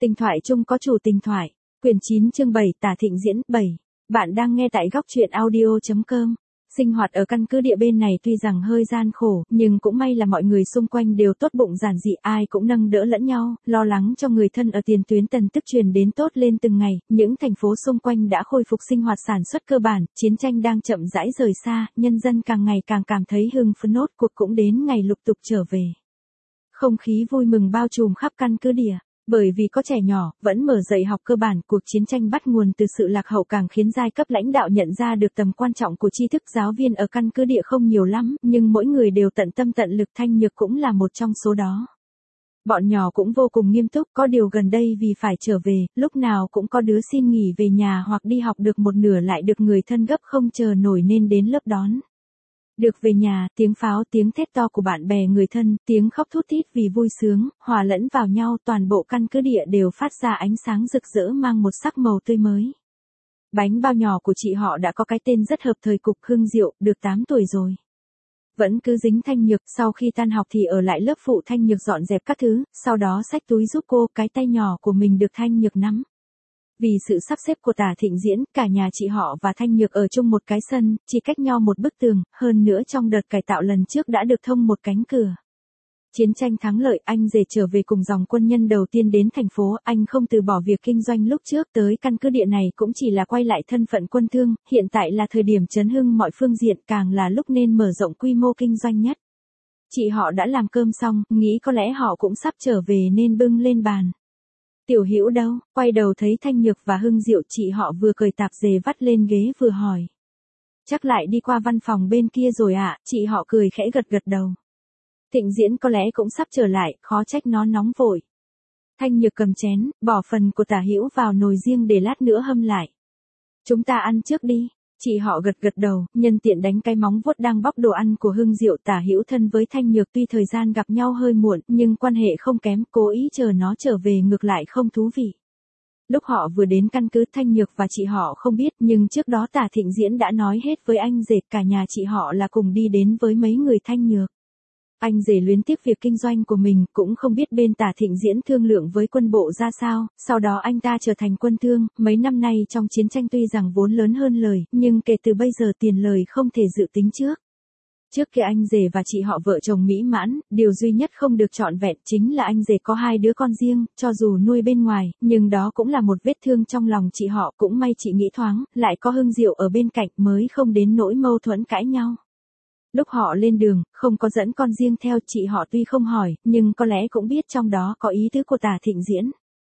Tình thoại chung có chủ tình thoại. Quyển 9 chương 7 Tả Thịnh diễn 7. Bạn đang nghe tại góc truyện audio.com. Sinh hoạt ở căn cứ địa bên này tuy rằng hơi gian khổ, nhưng cũng may là mọi người xung quanh đều tốt bụng giản dị, ai cũng nâng đỡ lẫn nhau, lo lắng cho người thân ở tiền tuyến tần tức truyền đến tốt lên từng ngày. Những thành phố xung quanh đã khôi phục sinh hoạt sản xuất cơ bản, chiến tranh đang chậm rãi rời xa, nhân dân càng ngày càng cảm thấy hưng phấn, nốt cuộc cũng đến ngày lục tục trở về. Không khí vui mừng bao trùm khắp căn cứ địa. Bởi vì có trẻ nhỏ, vẫn mở dạy học cơ bản, cuộc chiến tranh bắt nguồn từ sự lạc hậu càng khiến giai cấp lãnh đạo nhận ra được tầm quan trọng của tri thức. Giáo viên ở căn cứ địa không nhiều lắm, nhưng mỗi người đều tận tâm tận lực, Thanh Nhược cũng là một trong số đó. Bọn nhỏ cũng vô cùng nghiêm túc, có điều gần đây vì phải trở về, lúc nào cũng có đứa xin nghỉ về nhà hoặc đi học được một nửa lại được người thân gấp không chờ nổi nên đến lớp đón. Được về nhà, tiếng pháo, tiếng thét to của bạn bè người thân, tiếng khóc thút thít vì vui sướng, hòa lẫn vào nhau, toàn bộ căn cứ địa đều phát ra ánh sáng rực rỡ mang một sắc màu tươi mới. Bánh bao nhỏ của chị họ đã có cái tên rất hợp thời, Cục Hưng Diệu, được 8 tuổi rồi. Vẫn cứ dính Thanh Nhược, sau khi tan học thì ở lại lớp phụ Thanh Nhược dọn dẹp các thứ, sau đó xách túi giúp cô, cái tay nhỏ của mình được Thanh Nhược nắm. Vì sự sắp xếp của Tả Thịnh diễn, cả nhà chị họ và Thanh Nhược ở chung một cái sân, chỉ cách nhau một bức tường, hơn nữa trong đợt cải tạo lần trước đã được thông một cánh cửa. Chiến tranh thắng lợi, anh rể trở về cùng dòng quân nhân đầu tiên đến thành phố, anh không từ bỏ việc kinh doanh lúc trước, tới căn cứ địa này cũng chỉ là quay lại thân phận quân thương, hiện tại là thời điểm chấn hưng mọi phương diện, càng là lúc nên mở rộng quy mô kinh doanh nhất. Chị họ đã làm cơm xong, nghĩ có lẽ họ cũng sắp trở về nên bưng lên bàn. Tiểu Hữu đâu? Quay đầu thấy Thanh Nhược và Hưng Diệu, chị họ vừa cởi tạp dề vắt lên ghế vừa hỏi. Chắc lại đi qua văn phòng bên kia rồi ạ, chị họ cười khẽ gật gật đầu. Thịnh diễn có lẽ cũng sắp trở lại, khó trách nó nóng vội. Thanh Nhược cầm chén, bỏ phần của Tả Hữu vào nồi riêng để lát nữa hâm lại. Chúng ta ăn trước đi. Chị họ gật gật đầu, nhân tiện đánh cái móng vuốt đang bóc đồ ăn của Hưng Diệu. Tả Hữu thân với Thanh Nhược tuy thời gian gặp nhau hơi muộn, nhưng quan hệ không kém, cố ý chờ nó trở về ngược lại không thú vị. Lúc họ vừa đến căn cứ, Thanh Nhược và chị họ không biết, nhưng trước đó Tả Thịnh diễn đã nói hết với anh rể, cả nhà chị họ là cùng đi đến với mấy người Thanh Nhược. Anh rể luyến tiếc việc kinh doanh của mình, cũng không biết bên Tả Thịnh diễn thương lượng với quân bộ ra sao, sau đó anh ta trở thành quân thương, mấy năm nay trong chiến tranh tuy rằng vốn lớn hơn lời, nhưng kể từ bây giờ tiền lời không thể dự tính trước. Trước kia anh rể và chị họ vợ chồng mỹ mãn, điều duy nhất không được trọn vẹn chính là anh rể có 2 đứa con riêng, cho dù nuôi bên ngoài, nhưng đó cũng là một vết thương trong lòng chị họ, cũng may chị nghĩ thoáng, lại có Hưng Diệu ở bên cạnh mới không đến nỗi mâu thuẫn cãi nhau. Lúc họ lên đường, không có dẫn con riêng theo, chị họ tuy không hỏi, nhưng có lẽ cũng biết trong đó có ý tứ của Tả Thịnh diễn.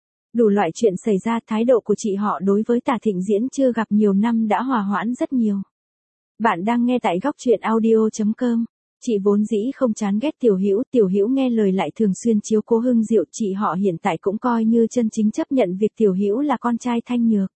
Đủ loại chuyện xảy ra, thái độ của chị họ đối với Tả Thịnh diễn chưa gặp nhiều năm đã hòa hoãn rất nhiều. Bạn đang nghe tại góc truyện audio.com. Chị vốn dĩ không chán ghét Tiểu Hữu nghe lời lại thường xuyên chiếu cố Hưng Diệu, chị họ hiện tại cũng coi như chân chính chấp nhận việc Tiểu Hữu là con trai Thanh Nhược.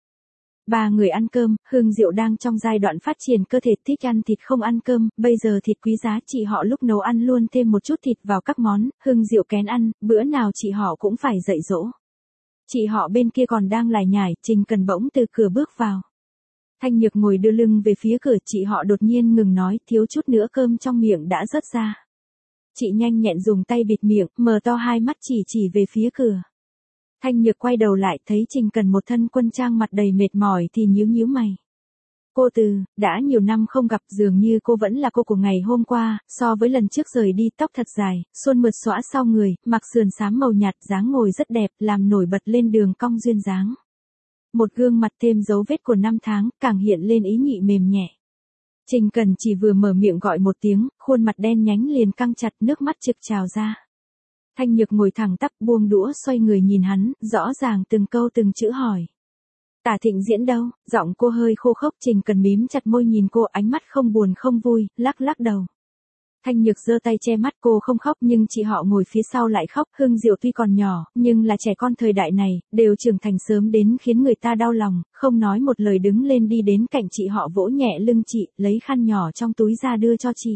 3 người ăn cơm, Hưng Diệu đang trong giai đoạn phát triển cơ thể, thích ăn thịt không ăn cơm, bây giờ thịt quý giá, chị họ lúc nấu ăn luôn thêm một chút thịt vào các món, Hưng Diệu kén ăn, bữa nào chị họ cũng phải dạy dỗ. Chị họ bên kia còn đang lải nhải, Trình Cần bỗng từ cửa bước vào. Thanh Nhược ngồi đưa lưng về phía cửa, chị họ đột nhiên ngừng nói, thiếu chút nữa cơm trong miệng đã rớt ra. Chị nhanh nhẹn dùng tay bịt miệng, mở to hai mắt chỉ về phía cửa. Thanh Nhược quay đầu lại, thấy Trình Cần một thân quân trang, mặt đầy mệt mỏi thì nhíu mày. Cô Từ, đã nhiều năm không gặp, dường như cô vẫn là cô của ngày hôm qua, so với lần trước rời đi, tóc thật dài, suôn mượt xõa sau người, mặc sườn xám màu nhạt, dáng ngồi rất đẹp, làm nổi bật lên đường cong duyên dáng. Một gương mặt thêm dấu vết của năm tháng, càng hiện lên ý nhị mềm nhẹ. Trình Cần chỉ vừa mở miệng gọi một tiếng, khuôn mặt đen nhánh liền căng chặt, nước mắt trực trào ra. Thanh Nhược ngồi thẳng tắp, buông đũa xoay người nhìn hắn, rõ ràng từng câu từng chữ hỏi. Tả Thịnh diễn đâu? Giọng cô hơi khô khốc. Trình Cần mím chặt môi nhìn cô, ánh mắt không buồn không vui, lắc đầu. Thanh Nhược giơ tay che mắt, cô không khóc nhưng chị họ ngồi phía sau lại khóc. Hưng Diệu tuy còn nhỏ, nhưng là trẻ con thời đại này, đều trưởng thành sớm đến khiến người ta đau lòng, không nói một lời đứng lên đi đến cạnh chị họ vỗ nhẹ lưng chị, lấy khăn nhỏ trong túi ra đưa cho chị.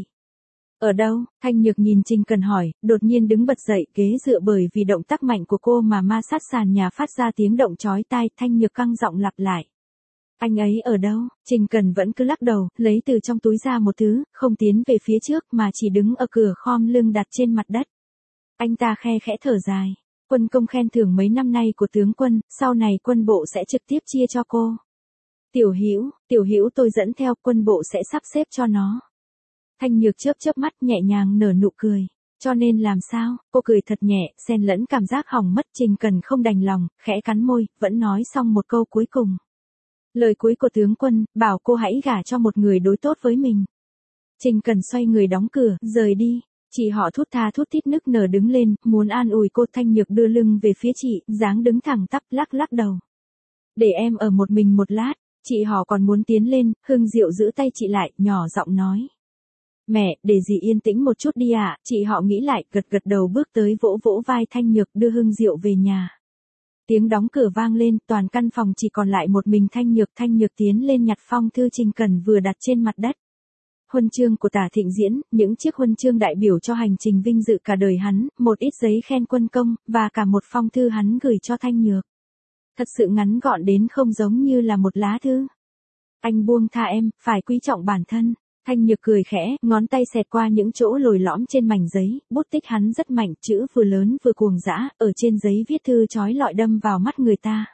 Ở đâu? Thanh Nhược nhìn Trình Cần hỏi, đột nhiên đứng bật dậy, ghế dựa bởi vì động tác mạnh của cô mà ma sát sàn nhà phát ra tiếng động chói tai. Thanh Nhược căng giọng lặp lại. Anh ấy ở đâu? Trình Cần vẫn cứ lắc đầu, lấy từ trong túi ra một thứ, không tiến về phía trước mà chỉ đứng ở cửa khom lưng đặt trên mặt đất. Anh ta khe khẽ thở dài. Quân công khen thưởng mấy năm nay của tướng quân, sau này quân bộ sẽ trực tiếp chia cho cô. Tiểu Hữu tôi dẫn theo, quân bộ sẽ sắp xếp cho nó. Thanh Nhược chớp chớp mắt nhẹ nhàng nở nụ cười. Cho nên làm sao, cô cười thật nhẹ, xen lẫn cảm giác hỏng mất. Trình Cần không đành lòng, khẽ cắn môi, vẫn nói xong một câu cuối cùng. Lời cuối của tướng quân, bảo cô hãy gả cho một người đối tốt với mình. Trình Cần xoay người đóng cửa, rời đi. Chị họ thút tha thút thít nức nở đứng lên, muốn an ủi cô. Thanh Nhược đưa lưng về phía chị, dáng đứng thẳng tắp, lắc lắc đầu. Để em ở một mình một lát. Chị họ còn muốn tiến lên, Hưng Diệu giữ tay chị lại, nhỏ giọng nói. Mẹ, để dì yên tĩnh một chút đi ạ. Chị họ nghĩ lại, gật gật đầu bước tới vỗ vỗ vai Thanh Nhược đưa Hưng Diệu về nhà. Tiếng đóng cửa vang lên, toàn căn phòng chỉ còn lại một mình Thanh Nhược. Thanh Nhược tiến lên nhặt phong thư Trình Cần vừa đặt trên mặt đất. Huân chương của Tả Thịnh Diễn, những chiếc huân chương đại biểu cho hành trình vinh dự cả đời hắn, một ít giấy khen quân công, và cả một phong thư hắn gửi cho Thanh Nhược. Thật sự ngắn gọn đến không giống như là một lá thư. Anh buông tha em, phải quý trọng bản thân. Thanh Nhược cười khẽ, ngón tay xẹt qua những chỗ lồi lõm trên mảnh giấy, bút tích hắn rất mạnh, chữ vừa lớn vừa cuồng dã, ở trên giấy viết thư chói lọi đâm vào mắt người ta.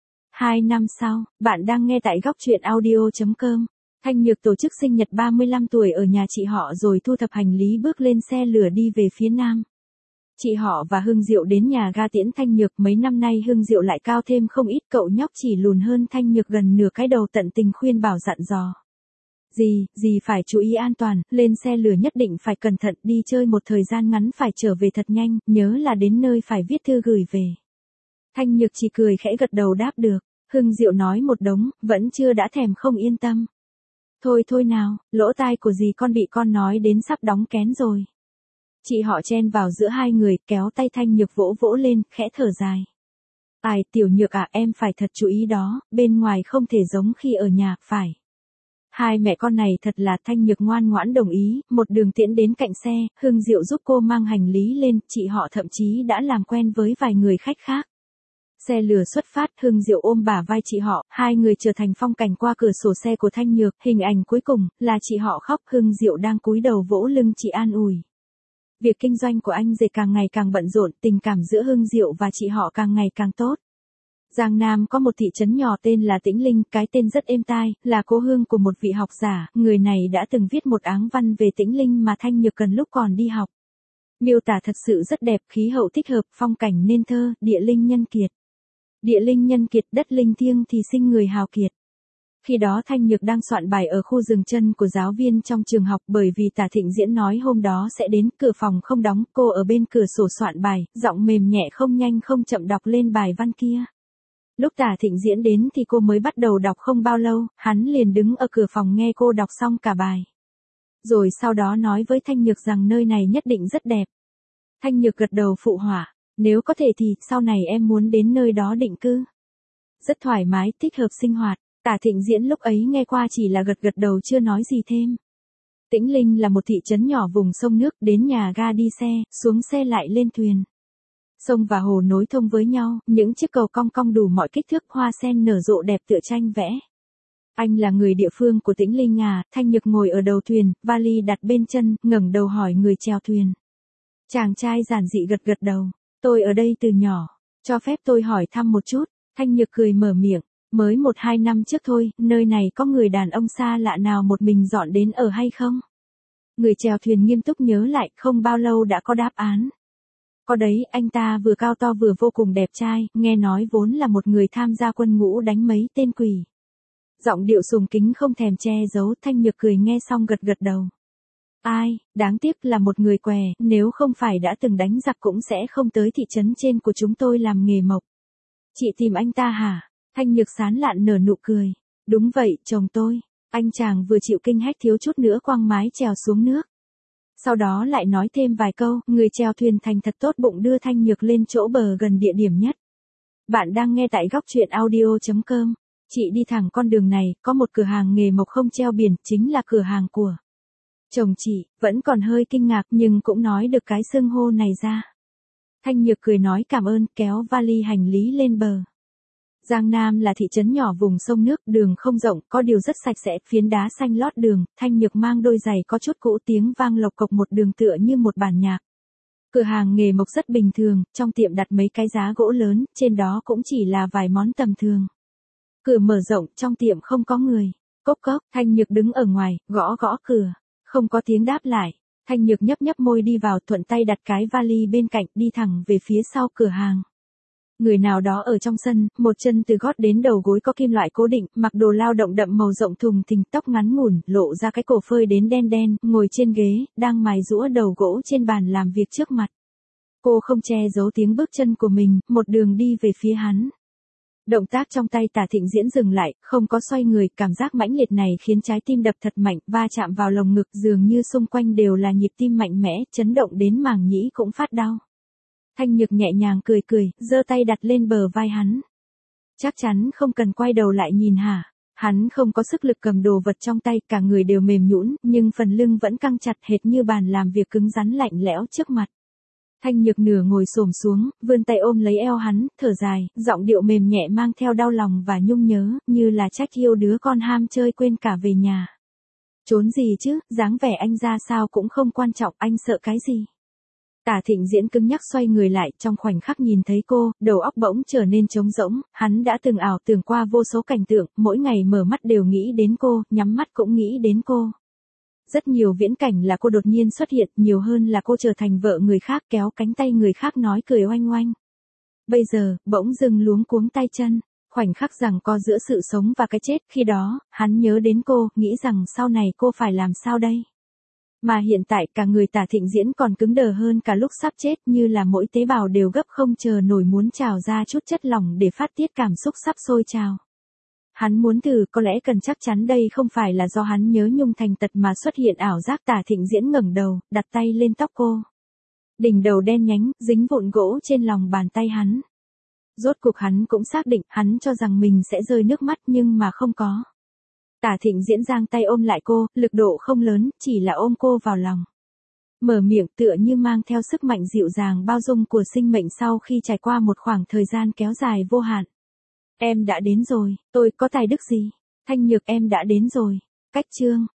2 năm sau, bạn đang nghe tại góc truyện audio.com. Thanh Nhược tổ chức sinh nhật 35 tuổi ở nhà chị họ rồi thu thập hành lý bước lên xe lửa đi về phía nam. Chị họ và Hưng Diệu đến nhà ga tiễn Thanh Nhược. Mấy năm nay Hưng Diệu lại cao thêm không ít, cậu nhóc chỉ lùn hơn Thanh Nhược gần nửa cái đầu, tận tình khuyên bảo dặn dò. Dì phải chú ý an toàn, lên xe lửa nhất định phải cẩn thận, đi chơi một thời gian ngắn phải trở về thật nhanh, nhớ là đến nơi phải viết thư gửi về. Thanh Nhược chỉ cười khẽ gật đầu đáp được. Hưng Diệu nói một đống, vẫn chưa đã thèm không yên tâm. Thôi nào, lỗ tai của dì con bị con nói đến sắp đóng kén rồi. Chị họ chen vào giữa hai người, kéo tay Thanh Nhược vỗ vỗ lên, khẽ thở dài. Ai, Tiểu Nhược à, em phải thật chú ý đó, bên ngoài không thể giống khi ở nhà, phải. Hai mẹ con này thật là. Thanh Nhược ngoan ngoãn đồng ý, một đường tiễn đến cạnh xe, Hưng Diệu giúp cô mang hành lý lên, chị họ thậm chí đã làm quen với vài người khách khác. Xe lửa xuất phát, Hưng Diệu ôm bả vai chị họ, hai người trở thành phong cảnh qua cửa sổ xe của Thanh Nhược, hình ảnh cuối cùng, là chị họ khóc, Hưng Diệu đang cúi đầu vỗ lưng chị an ủi. Việc kinh doanh của anh rể càng ngày càng bận rộn, tình cảm giữa Hưng Diệu và chị họ càng ngày càng tốt. Giang Nam có một thị trấn nhỏ tên là Tĩnh Linh, cái tên rất êm tai, là cố hương của một vị học giả, người này đã từng viết một áng văn về Tĩnh Linh mà Thanh Nhược cần lúc còn đi học. Miêu tả thật sự rất đẹp, khí hậu thích hợp, phong cảnh nên thơ, địa linh nhân kiệt. Địa linh nhân kiệt, đất linh thiêng thì sinh người hào kiệt. Khi đó Thanh Nhược đang soạn bài ở khu dừng chân của giáo viên trong trường học, bởi vì Tả Thịnh Diễn nói hôm đó sẽ đến, cửa phòng không đóng, cô ở bên cửa sổ soạn bài, giọng mềm nhẹ không nhanh không chậm đọc lên bài văn kia. Lúc Tả Thịnh Diễn đến thì cô mới bắt đầu đọc không bao lâu, hắn liền đứng ở cửa phòng nghe cô đọc xong cả bài. Rồi sau đó nói với Thanh Nhược rằng nơi này nhất định rất đẹp. Thanh Nhược gật đầu phụ họa, nếu có thể thì sau này em muốn đến nơi đó định cư. Rất thoải mái, thích hợp sinh hoạt. Tả Thịnh Diễn lúc ấy nghe qua chỉ là gật gật đầu chưa nói gì thêm. Tĩnh Linh là một thị trấn nhỏ vùng sông nước, đến nhà ga đi xe, xuống xe lại lên thuyền. Sông và hồ nối thông với nhau, những chiếc cầu cong cong đủ mọi kích thước, hoa sen nở rộ đẹp tựa tranh vẽ. Anh là người địa phương của Tĩnh Linh à? Thanh Nhược ngồi ở đầu thuyền, vali đặt bên chân, ngẩng đầu hỏi người chèo thuyền. Chàng trai giản dị gật gật đầu. Tôi ở đây từ nhỏ, cho phép tôi hỏi thăm một chút. Thanh Nhược cười mở miệng, mới 1-2 năm trước thôi, nơi này có người đàn ông xa lạ nào một mình dọn đến ở hay không? Người chèo thuyền nghiêm túc nhớ lại, không bao lâu đã có đáp án. Có đấy, anh ta vừa cao to vừa vô cùng đẹp trai, nghe nói vốn là một người tham gia quân ngũ đánh mấy tên quỷ. Giọng điệu sùng kính không thèm che giấu. Thanh Nhược cười nghe xong gật gật đầu. Ai, đáng tiếc là một người què, nếu không phải đã từng đánh giặc cũng sẽ không tới thị trấn trên của chúng tôi làm nghề mộc. Chị tìm anh ta hả? Thanh Nhược sán lạn nở nụ cười. Đúng vậy, chồng tôi. Anh chàng vừa chịu kinh hách thiếu chút nữa quăng mái chèo xuống nước. Sau đó lại nói thêm vài câu, người chèo thuyền thành thật tốt bụng đưa Thanh Nhược lên chỗ bờ gần địa điểm nhất. Bạn đang nghe tại góc truyện audio.com. Chị đi thẳng con đường này, có một cửa hàng nghề mộc không treo biển, chính là cửa hàng của chồng chị. Vẫn còn hơi kinh ngạc nhưng cũng nói được cái xưng hô này ra. Thanh Nhược cười nói cảm ơn, kéo vali hành lý lên bờ. Giang Nam là thị trấn nhỏ vùng sông nước, đường không rộng, có điều rất sạch sẽ, phiến đá xanh lót đường. Thanh Nhược mang đôi giày có chút cũ, tiếng vang lộc cộc một đường tựa như một bản nhạc. Cửa hàng nghề mộc rất bình thường, trong tiệm đặt mấy cái giá gỗ lớn, trên đó cũng chỉ là vài món tầm thường. Cửa mở rộng, trong tiệm không có người. Cốc cốc, Thanh Nhược đứng ở ngoài, gõ gõ cửa. Không có tiếng đáp lại. Thanh Nhược nhấp nhấp môi đi vào, thuận tay đặt cái vali bên cạnh, đi thẳng về phía sau cửa hàng. Người nào đó ở trong sân, một chân từ gót đến đầu gối có kim loại cố định, mặc đồ lao động đậm màu rộng thùng thình, tóc ngắn ngủn, lộ ra cái cổ phơi đến đen đen, ngồi trên ghế, đang mài giũa đầu gỗ trên bàn làm việc trước mặt. Cô không che giấu tiếng bước chân của mình, một đường đi về phía hắn. Động tác trong tay Tả Thịnh Diễn dừng lại, không có xoay người, cảm giác mãnh liệt này khiến trái tim đập thật mạnh, va chạm vào lồng ngực, dường như xung quanh đều là nhịp tim mạnh mẽ, chấn động đến màng nhĩ cũng phát đau. Thanh Nhược nhẹ nhàng cười cười, giơ tay đặt lên bờ vai hắn. Chắc chắn không cần quay đầu lại nhìn hả? Hắn không có sức lực cầm đồ vật trong tay, cả người đều mềm nhũn, nhưng phần lưng vẫn căng chặt hệt như bàn làm việc cứng rắn lạnh lẽo trước mặt. Thanh Nhược nửa ngồi xổm xuống, vươn tay ôm lấy eo hắn, thở dài, giọng điệu mềm nhẹ mang theo đau lòng và nhung nhớ, như là trách yêu đứa con ham chơi quên cả về nhà. Trốn gì chứ, dáng vẻ anh ra sao cũng không quan trọng, anh sợ cái gì? Tả Thịnh Diễn cứng nhắc xoay người lại, trong khoảnh khắc nhìn thấy cô, đầu óc bỗng trở nên trống rỗng, hắn đã từng ảo tưởng qua vô số cảnh tượng, mỗi ngày mở mắt đều nghĩ đến cô, nhắm mắt cũng nghĩ đến cô. Rất nhiều viễn cảnh là cô đột nhiên xuất hiện, nhiều hơn là cô trở thành vợ người khác, kéo cánh tay người khác nói cười oanh oanh. Bây giờ, bỗng dưng luống cuống tay chân, khoảnh khắc giằng co giữa sự sống và cái chết, khi đó, hắn nhớ đến cô, nghĩ rằng sau này cô phải làm sao đây? Mà hiện tại cả người Tả Thịnh Diễn còn cứng đờ hơn cả lúc sắp chết, như là mỗi tế bào đều gấp không chờ nổi muốn trào ra chút chất lỏng để phát tiết cảm xúc sắp sôi trào. Hắn muốn thử, có lẽ cần chắc chắn đây không phải là do hắn nhớ nhung thành tật mà xuất hiện ảo giác. Tả Thịnh Diễn ngẩng đầu, đặt tay lên tóc cô. Đỉnh đầu đen nhánh, dính vụn gỗ trên lòng bàn tay hắn. Rốt cuộc hắn cũng xác định, hắn cho rằng mình sẽ rơi nước mắt nhưng mà không có. Tả Thịnh Diễn giang tay ôm lại cô, lực độ không lớn, chỉ là ôm cô vào lòng. Mở miệng tựa như mang theo sức mạnh dịu dàng bao dung của sinh mệnh sau khi trải qua một khoảng thời gian kéo dài vô hạn. Em đã đến rồi, tôi có tài đức gì? Thanh Nhược, em đã đến rồi. Cách chương.